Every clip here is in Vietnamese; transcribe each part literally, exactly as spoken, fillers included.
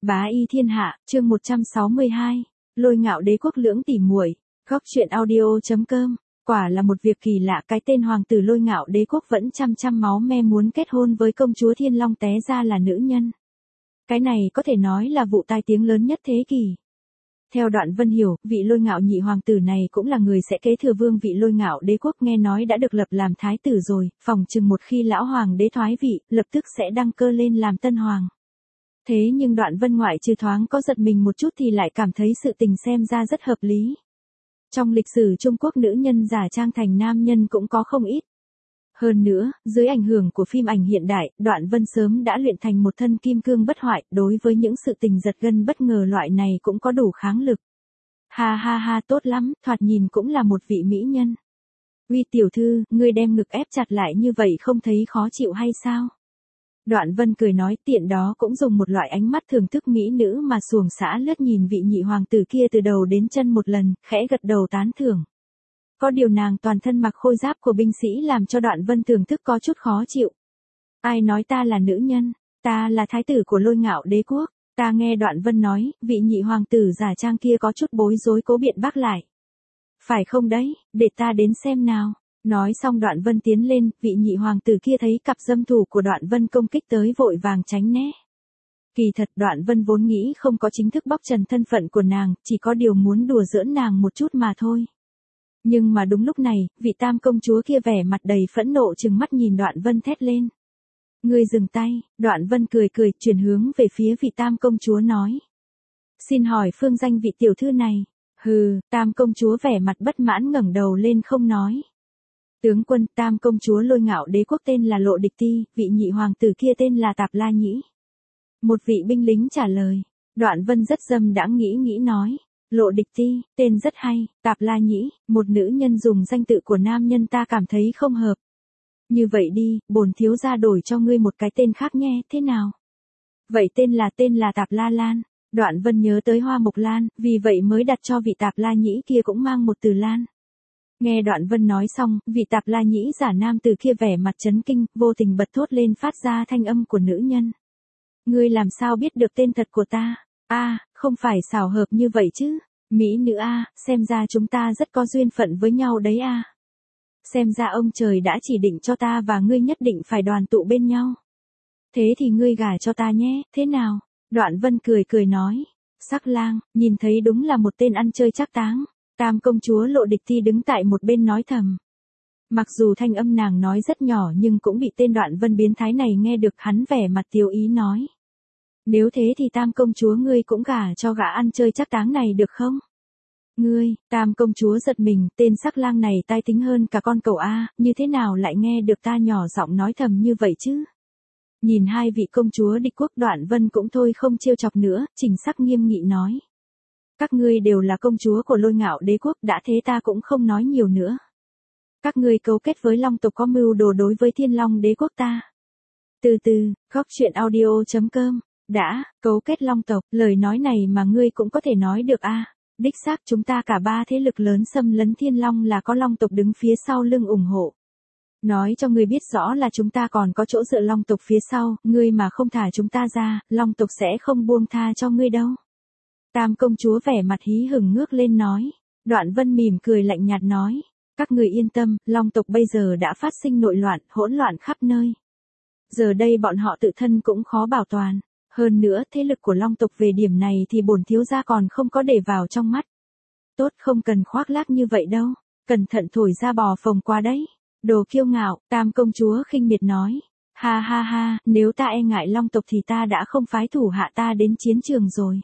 Bá y thiên hạ, chương một trăm sáu mươi hai. Lôi ngạo đế quốc lưỡng tỷ muội. Góc truyện audio.com. Quả là một việc kỳ lạ, cái tên hoàng tử lôi ngạo đế quốc vẫn chăm chăm máu me muốn kết hôn với công chúa Thiên Long té ra là nữ nhân. Cái này có thể nói là vụ tai tiếng lớn nhất thế kỷ. Theo Đoạn Vân hiểu, vị lôi ngạo nhị hoàng tử này cũng là người sẽ kế thừa vương vị lôi ngạo đế quốc, nghe nói đã được lập làm thái tử rồi, phòng chừng một khi lão hoàng đế thoái vị, lập tức sẽ đăng cơ lên làm tân hoàng. Thế nhưng Đoạn Vân ngoại trừ thoáng có giật mình một chút thì lại cảm thấy sự tình xem ra rất hợp lý. Trong lịch sử Trung Quốc nữ nhân giả trang thành nam nhân cũng có không ít. Hơn nữa, dưới ảnh hưởng của phim ảnh hiện đại, Đoạn Vân sớm đã luyện thành một thân kim cương bất hoại, đối với những sự tình giật gân bất ngờ loại này cũng có đủ kháng lực. Ha ha ha, tốt lắm, thoạt nhìn cũng là một vị mỹ nhân. Uy tiểu thư, ngươi đem ngực ép chặt lại như vậy không thấy khó chịu hay sao? Đoạn Vân cười nói, tiện đó cũng dùng một loại ánh mắt thưởng thức mỹ nữ mà xuồng xã lướt nhìn vị nhị hoàng tử kia từ đầu đến chân một lần, khẽ gật đầu tán thưởng. Có điều nàng toàn thân mặc khôi giáp của binh sĩ làm cho Đoạn Vân thưởng thức có chút khó chịu. Ai nói ta là nữ nhân, ta là thái tử của lôi ngạo đế quốc. Ta nghe Đoạn Vân nói, vị nhị hoàng tử giả trang kia có chút bối rối cố biện bác lại. Phải không đấy, để ta đến xem nào. Nói xong Đoạn Vân tiến lên, vị nhị hoàng tử kia thấy cặp dâm thủ của Đoạn Vân công kích tới vội vàng tránh né. Kỳ thật Đoạn Vân vốn nghĩ không có chính thức bóc trần thân phận của nàng, chỉ có điều muốn đùa giỡn nàng một chút mà thôi. Nhưng mà đúng lúc này, vị tam công chúa kia vẻ mặt đầy phẫn nộ trừng mắt nhìn Đoạn Vân thét lên. Ngươi dừng tay, Đoạn Vân cười cười chuyển hướng về phía vị tam công chúa nói. Xin hỏi phương danh vị tiểu thư này. Hừ, tam công chúa vẻ mặt bất mãn ngẩng đầu lên không nói. Tướng quân, tam công chúa lôi ngạo đế quốc tên là Lộ Địch Ti, vị nhị hoàng tử kia tên là Tạp La Nhĩ. Một vị binh lính trả lời. Đoạn Vân rất dâm đãng nghĩ nghĩ nói. Lộ Địch Ti, tên rất hay, Tạp La Nhĩ, một nữ nhân dùng danh tự của nam nhân ta cảm thấy không hợp. Như vậy đi, bổn thiếu gia đổi cho ngươi một cái tên khác nghe, thế nào? Vậy tên là tên là Tạp La Lan. Đoạn Vân nhớ tới Hoa Mộc Lan, vì vậy mới đặt cho vị Tạp La Nhĩ kia cũng mang một từ Lan. Nghe Đoạn Vân nói xong, vị Tạp La Nhĩ giả nam từ kia vẻ mặt chấn kinh, vô tình bật thốt lên phát ra thanh âm của nữ nhân. Ngươi làm sao biết được tên thật của ta? A, à, không phải xảo hợp như vậy chứ. Mỹ nữ a, à, xem ra chúng ta rất có duyên phận với nhau đấy a. À. Xem ra ông trời đã chỉ định cho ta và ngươi nhất định phải đoàn tụ bên nhau. Thế thì ngươi gả cho ta nhé, thế nào? Đoạn Vân cười cười nói. Sắc lang, nhìn thấy đúng là một tên ăn chơi trác táng. Tam công chúa Lộ Địch Ti đứng tại một bên nói thầm. Mặc dù thanh âm nàng nói rất nhỏ nhưng cũng bị tên Đoạn Vân biến thái này nghe được, hắn vẻ mặt tiêu ý nói. Nếu thế thì tam công chúa ngươi cũng gả cho gã ăn chơi trác táng này được không? Ngươi, tam công chúa giật mình, tên sắc lang này tai tính hơn cả con cẩu A, như thế nào lại nghe được ta nhỏ giọng nói thầm như vậy chứ? Nhìn hai vị công chúa địch quốc, Đoạn Vân cũng thôi không trêu chọc nữa, chỉnh sắc nghiêm nghị nói. Các ngươi đều là công chúa của lôi ngạo đế quốc, đã thế ta cũng không nói nhiều nữa. Các ngươi cấu kết với Long tộc có mưu đồ đối với Thiên Long đế quốc ta. Từ từ, góc truyện audio.com. Đã, cấu kết Long tộc, lời nói này mà ngươi cũng có thể nói được a. À. Đích xác chúng ta cả ba thế lực lớn xâm lấn Thiên Long là có Long tộc đứng phía sau lưng ủng hộ. Nói cho ngươi biết rõ là chúng ta còn có chỗ dựa Long tộc phía sau, ngươi mà không thả chúng ta ra, Long tộc sẽ không buông tha cho ngươi đâu. Tam công chúa vẻ mặt hí hửng ngước lên nói. Đoạn Vân mỉm cười lạnh nhạt nói. Các người yên tâm, Long tộc bây giờ đã phát sinh nội loạn, hỗn loạn khắp nơi. Giờ đây bọn họ tự thân cũng khó bảo toàn. Hơn nữa, thế lực của Long tộc về điểm này thì bổn thiếu gia còn không có để vào trong mắt. Tốt, không cần khoác lác như vậy đâu. Cẩn thận thổi ra bò phồng qua đấy. Đồ kiêu ngạo, tam công chúa khinh miệt nói. Ha ha ha, nếu ta e ngại Long tộc thì ta đã không phái thủ hạ ta đến chiến trường rồi.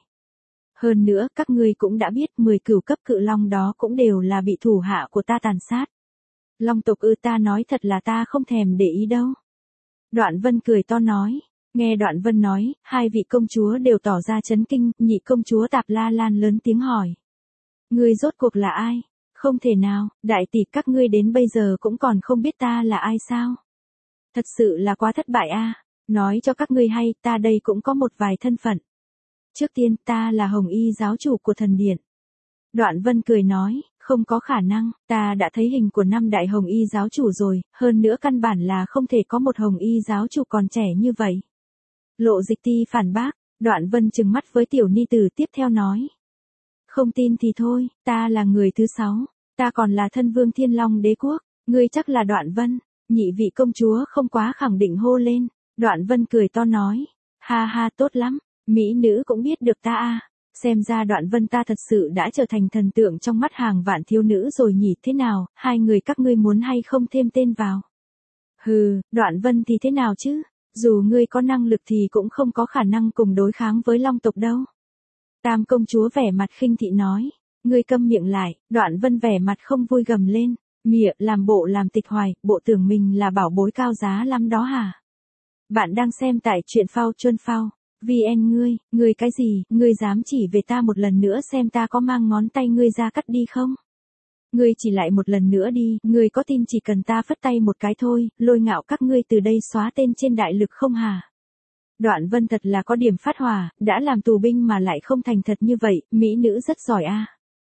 Hơn nữa, các ngươi cũng đã biết mười cửu cấp cự long đó cũng đều là bị thủ hạ của ta tàn sát. Long tộc ư, ta nói thật là ta không thèm để ý đâu. Đoạn Vân cười to nói. Nghe Đoạn Vân nói, hai vị công chúa đều tỏ ra chấn kinh, nhị công chúa Tạp La Lan lớn tiếng hỏi. Ngươi rốt cuộc là ai? Không thể nào, đại tỷ các ngươi đến bây giờ cũng còn không biết ta là ai sao? Thật sự là quá thất bại a. À. Nói cho các ngươi hay, ta đây cũng có một vài thân phận. Trước tiên, ta là Hồng Y giáo chủ của thần điện. Đoạn Vân cười nói, không có khả năng, ta đã thấy hình của năm đại Hồng Y giáo chủ rồi, hơn nữa căn bản là không thể có một Hồng Y giáo chủ còn trẻ như vậy. Lộ Dịch Ti phản bác, Đoạn Vân trừng mắt với tiểu ni tử tiếp theo nói. Không tin thì thôi, ta là người thứ sáu, ta còn là thân vương Thiên Long Đế quốc, ngươi chắc là Đoạn Vân. Nhị vị công chúa không quá khẳng định hô lên. Đoạn Vân cười to nói. Ha ha, tốt lắm, mỹ nữ cũng biết được ta à. Xem ra Đoạn Vân ta thật sự đã trở thành thần tượng trong mắt hàng vạn thiếu nữ rồi nhỉ. Thế nào, hai người các ngươi muốn hay không thêm tên vào? Hừ, Đoạn Vân thì thế nào chứ? Dù ngươi có năng lực thì cũng không có khả năng cùng đối kháng với Long tộc đâu. Tam công chúa vẻ mặt khinh thị nói. Ngươi câm miệng lại. Đoạn Vân vẻ mặt không vui gầm lên. Mịa, làm bộ làm tịch hoài, bộ tưởng mình là bảo bối cao giá lắm đó hả? Bạn đang xem tại truyện phao chuân phao. vn ngươi, ngươi cái gì, ngươi dám chỉ về ta một lần nữa xem ta có mang ngón tay ngươi ra cắt đi không? Ngươi chỉ lại một lần nữa đi, ngươi có tin chỉ cần ta phất tay một cái thôi, Lôi Ngạo các ngươi từ đây xóa tên trên đại lực không hả? Đoạn Vân thật là có điểm phát hỏa, đã làm tù binh mà lại không thành thật như vậy, mỹ nữ rất giỏi a. À.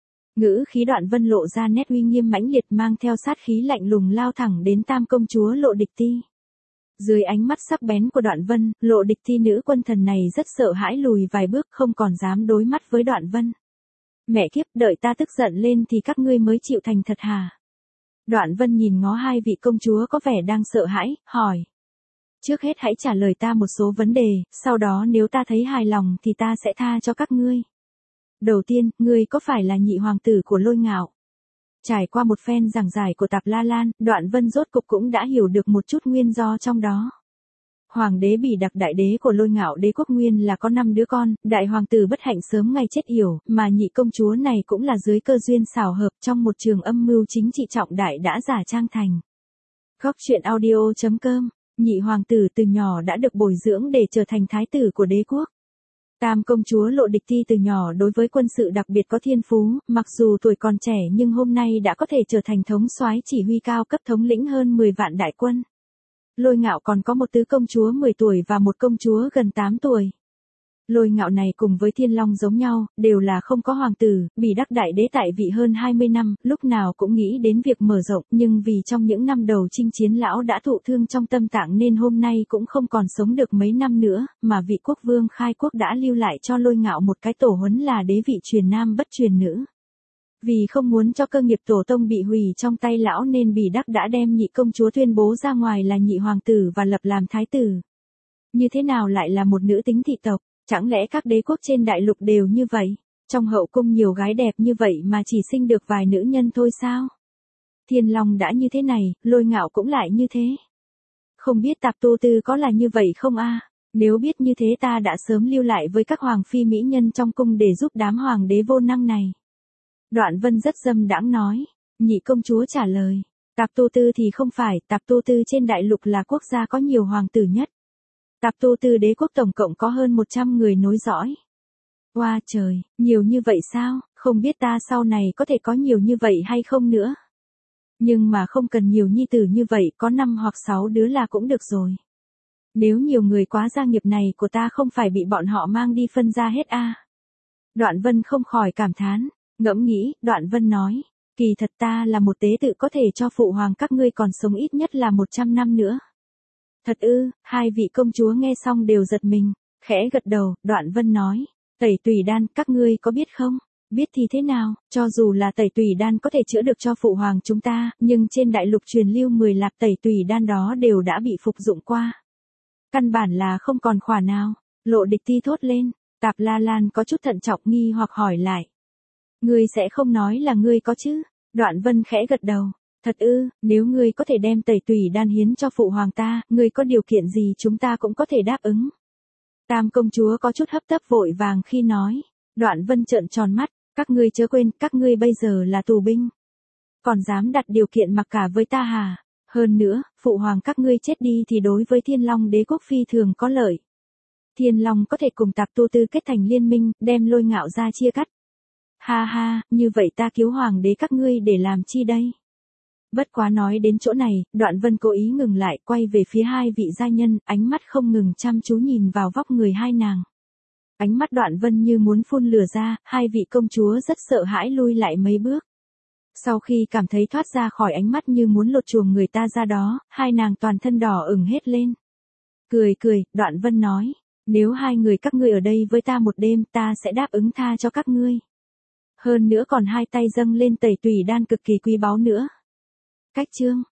Ngữ khí Đoạn Vân lộ ra nét uy nghiêm mãnh liệt mang theo sát khí lạnh lùng lao thẳng đến tam công chúa Lộ Địch Ti. Dưới ánh mắt sắc bén của Đoạn Vân, Lộ Địch Ti nữ quân thần này rất sợ hãi lùi vài bước không còn dám đối mắt với Đoạn Vân. Mẹ kiếp, đợi ta tức giận lên thì các ngươi mới chịu thành thật hả? Đoạn Vân nhìn ngó hai vị công chúa có vẻ đang sợ hãi, hỏi. Trước hết hãy trả lời ta một số vấn đề, sau đó nếu ta thấy hài lòng thì ta sẽ tha cho các ngươi. Đầu tiên, ngươi có phải là nhị hoàng tử của Lôi Ngạo? Trải qua một phen giảng giải của Tạp La Lan, Đoạn Vân rốt cục cũng đã hiểu được một chút nguyên do trong đó. Hoàng đế Bỉ Đặc đại đế của Lôi Ngạo đế quốc nguyên là có năm đứa con, đại hoàng tử bất hạnh sớm ngày chết yểu, mà nhị công chúa này cũng là dưới cơ duyên xảo hợp trong một trường âm mưu chính trị trọng đại đã giả trang thành. Góc truyện audio chấm com, nhị hoàng tử từ nhỏ đã được bồi dưỡng để trở thành thái tử của đế quốc. Tam công chúa Lộ Địch Ti từ nhỏ đối với quân sự đặc biệt có thiên phú, mặc dù tuổi còn trẻ nhưng hôm nay đã có thể trở thành thống soái chỉ huy cao cấp thống lĩnh hơn mười vạn đại quân. Lôi Ngạo còn có một tứ công chúa mười tuổi và một công chúa gần tám tuổi. Lôi Ngạo này cùng với Thiên Long giống nhau, đều là không có hoàng tử, Bỉ Đắc đại đế tại vị hơn hai mươi năm, lúc nào cũng nghĩ đến việc mở rộng, nhưng vì trong những năm đầu chinh chiến lão đã thụ thương trong tâm tạng nên hôm nay cũng không còn sống được mấy năm nữa, mà vị quốc vương khai quốc đã lưu lại cho Lôi Ngạo một cái tổ huấn là đế vị truyền nam bất truyền nữ. Vì không muốn cho cơ nghiệp tổ tông bị hủy trong tay lão nên Bỉ Đắc đã đem nhị công chúa tuyên bố ra ngoài là nhị hoàng tử và lập làm thái tử. Như thế nào lại là một nữ tính thị tộc? Chẳng lẽ các đế quốc trên đại lục đều như vậy? Trong hậu cung nhiều gái đẹp như vậy mà chỉ sinh được vài nữ nhân thôi sao? Thiên Long đã như thế này, Lôi Ngạo cũng lại như thế. Không biết Tạp Tu Tư có là như vậy không a? Nếu biết như thế ta đã sớm lưu lại với các hoàng phi mỹ nhân trong cung để giúp đám hoàng đế vô năng này. Đoạn Vân rất dâm đãng nói. Nhị công chúa trả lời. Tạp Tu Tư thì không phải, Tạp Tu Tư trên đại lục là quốc gia có nhiều hoàng tử nhất. Tạp Tu Tư đế quốc tổng cộng có hơn một trăm người nối dõi. Oa trời, nhiều như vậy sao, không biết ta sau này có thể có nhiều như vậy hay không nữa. Nhưng mà không cần nhiều nhi tử như vậy, có năm hoặc sáu đứa là cũng được rồi. Nếu nhiều người quá gia nghiệp này của ta không phải bị bọn họ mang đi phân ra hết a. À. Đoạn Vân không khỏi cảm thán, ngẫm nghĩ, Đoạn Vân nói, kỳ thật ta là một tế tự có thể cho phụ hoàng các ngươi còn sống ít nhất là một trăm năm nữa. Thật ư, hai vị công chúa nghe xong đều giật mình, khẽ gật đầu, Đoạn Vân nói, tẩy tùy đan, các ngươi có biết không? Biết thì thế nào, cho dù là tẩy tùy đan có thể chữa được cho phụ hoàng chúng ta, nhưng trên đại lục truyền lưu mười lạp tẩy tùy đan đó đều đã bị phục dụng qua. Căn bản là không còn khỏa nào, Lộ Địch Ti thốt lên, Tạp La Lan có chút thận trọng nghi hoặc hỏi lại. Ngươi sẽ không nói là ngươi có chứ? Đoạn Vân khẽ gật đầu. Thật ư, nếu ngươi có thể đem tẩy tùy đan hiến cho phụ hoàng ta, ngươi có điều kiện gì chúng ta cũng có thể đáp ứng. Tam công chúa có chút hấp tấp vội vàng khi nói. Đoạn Vân trợn tròn mắt, các ngươi chớ quên, các ngươi bây giờ là tù binh. Còn dám đặt điều kiện mặc cả với ta hả? Hơn nữa, phụ hoàng các ngươi chết đi thì đối với Thiên Long đế quốc phi thường có lợi. Thiên Long có thể cùng Tạp Tu Tư kết thành liên minh, đem Lôi Ngạo ra chia cắt. Ha ha, như vậy ta cứu hoàng đế các ngươi để làm chi đây? Bất quá nói đến chỗ này, Đoạn Vân cố ý ngừng lại, quay về phía hai vị gia nhân, ánh mắt không ngừng chăm chú nhìn vào vóc người hai nàng. Ánh mắt Đoạn Vân như muốn phun lửa ra, hai vị công chúa rất sợ hãi lui lại mấy bước. Sau khi cảm thấy thoát ra khỏi ánh mắt như muốn lột chuồng người ta ra đó, hai nàng toàn thân đỏ ửng hết lên. Cười cười, Đoạn Vân nói, Nếu hai người các ngươi ở đây với ta một đêm, ta sẽ đáp ứng tha cho các ngươi. Hơn nữa còn hai tay dâng lên tẩy tùy đan cực kỳ quý báu nữa. Cách chương